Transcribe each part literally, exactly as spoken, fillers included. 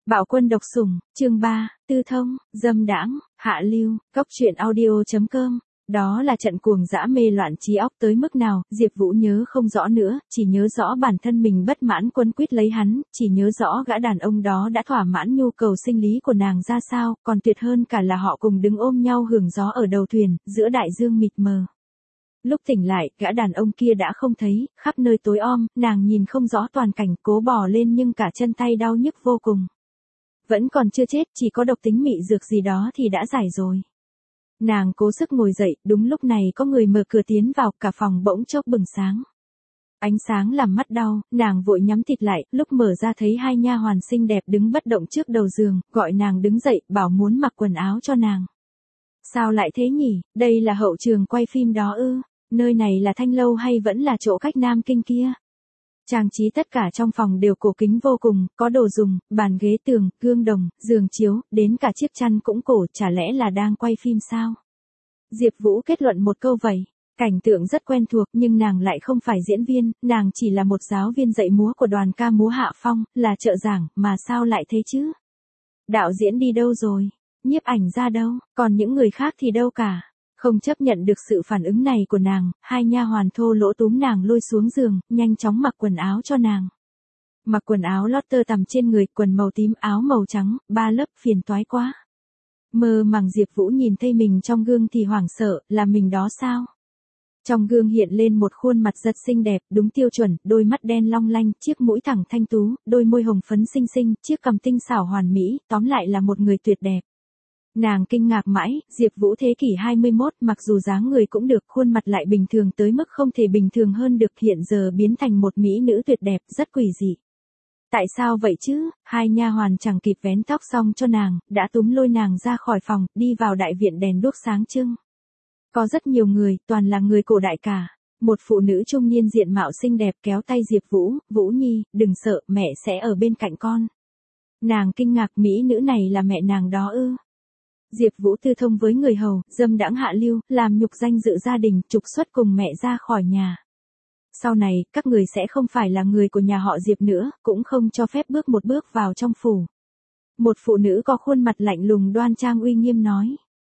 Bạo quân độc sủng, chương ba, tư thông, dâm đãng, hạ lưu, cóc truyện audio chấm com. Đó là trận cuồng dã mê loạn trí óc tới mức nào, Diệp Vũ nhớ không rõ nữa, chỉ nhớ rõ bản thân mình bất mãn quấn quýt lấy hắn, chỉ nhớ rõ gã đàn ông đó đã thỏa mãn nhu cầu sinh lý của nàng ra sao, còn tuyệt hơn cả là họ cùng đứng ôm nhau hưởng gió ở đầu thuyền, giữa đại dương mịt mờ. Lúc tỉnh lại, gã đàn ông kia đã không thấy, khắp nơi tối om, nàng nhìn không rõ toàn cảnh, cố bò lên nhưng cả chân tay đau nhức vô cùng. Vẫn còn chưa chết, chỉ có độc tính mị dược gì đó thì đã giải rồi. Nàng cố sức ngồi dậy, đúng lúc này có người mở cửa tiến vào, cả phòng bỗng chốc bừng sáng. Ánh sáng làm mắt đau, nàng vội nhắm thịt lại, lúc mở ra thấy hai nha hoàn xinh đẹp đứng bất động trước đầu giường, gọi nàng đứng dậy, bảo muốn mặc quần áo cho nàng. Sao lại thế nhỉ, đây là hậu trường quay phim đó ư, nơi này là Thanh Lâu hay vẫn là chỗ cách Nam Kinh kia? Trang trí tất cả trong phòng đều cổ kính vô cùng, có đồ dùng, bàn ghế tường, gương đồng, giường chiếu, đến cả chiếc chăn cũng cổ, chả lẽ là đang quay phim sao? Diệp Vũ kết luận một câu vậy. Cảnh tượng rất quen thuộc nhưng nàng lại không phải diễn viên, nàng chỉ là một giáo viên dạy múa của đoàn ca múa Hạ Phong, là trợ giảng, mà sao lại thế chứ? Đạo diễn đi đâu rồi? Nhiếp ảnh ra đâu? Còn những người khác thì đâu cả? Không chấp nhận được sự phản ứng này của nàng, hai nha hoàn thô lỗ túm nàng lôi xuống giường, nhanh chóng mặc quần áo cho nàng. Mặc quần áo lót tơ tằm trên người, quần màu tím, áo màu trắng, ba lớp phiền toái quá. Mơ màng Diệp Vũ nhìn thấy mình trong gương thì hoảng sợ, là mình đó sao? Trong gương hiện lên một khuôn mặt rất xinh đẹp, đúng tiêu chuẩn, đôi mắt đen long lanh, chiếc mũi thẳng thanh tú, đôi môi hồng phấn xinh xinh, chiếc cằm tinh xảo hoàn mỹ, tóm lại là một người tuyệt đẹp. Nàng kinh ngạc mãi, Diệp Vũ thế kỷ hai mươi mốt, mặc dù dáng người cũng được, khuôn mặt lại bình thường tới mức không thể bình thường hơn được, hiện giờ biến thành một mỹ nữ tuyệt đẹp, rất quỷ dị. Tại sao vậy chứ? Hai nha hoàn chẳng kịp vén tóc xong cho nàng, đã túm lôi nàng ra khỏi phòng, đi vào đại viện đèn đuốc sáng trưng. Có rất nhiều người, toàn là người cổ đại cả. Một phụ nữ trung niên diện mạo xinh đẹp kéo tay Diệp Vũ, Vũ Nhi, đừng sợ, mẹ sẽ ở bên cạnh con. Nàng kinh ngạc, mỹ nữ này là mẹ nàng đó ư? Diệp Vũ tư thông với người hầu, dâm đãng hạ lưu, làm nhục danh dự gia đình, trục xuất cùng mẹ ra khỏi nhà. Sau này, các người sẽ không phải là người của nhà họ Diệp nữa, cũng không cho phép bước một bước vào trong phủ. Một phụ nữ có khuôn mặt lạnh lùng đoan trang uy nghiêm nói.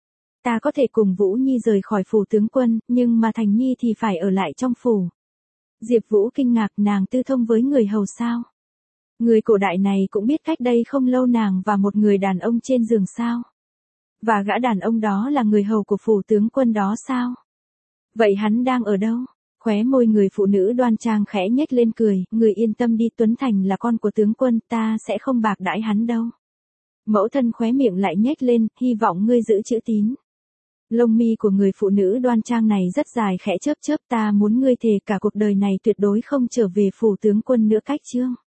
Ta có thể cùng Vũ Nhi rời khỏi phủ tướng quân, nhưng mà Thành Nhi thì phải ở lại trong phủ. Diệp Vũ kinh ngạc, nàng tư thông với người hầu sao? Người cổ đại này cũng biết cách đây không lâu nàng và một người đàn ông trên giường sao? Và gã đàn ông đó là người hầu của phủ tướng quân đó sao? Vậy hắn đang ở đâu? Khóe môi người phụ nữ đoan trang khẽ nhếch lên cười, người yên tâm đi, Tuấn Thành là con của tướng quân, ta sẽ không bạc đãi hắn đâu. Mẫu thân khóe miệng lại nhếch lên, hy vọng ngươi giữ chữ tín. Lông mi của người phụ nữ đoan trang này rất dài khẽ chớp chớp, ta muốn ngươi thề cả cuộc đời này tuyệt đối không trở về phủ tướng quân nữa cách chương.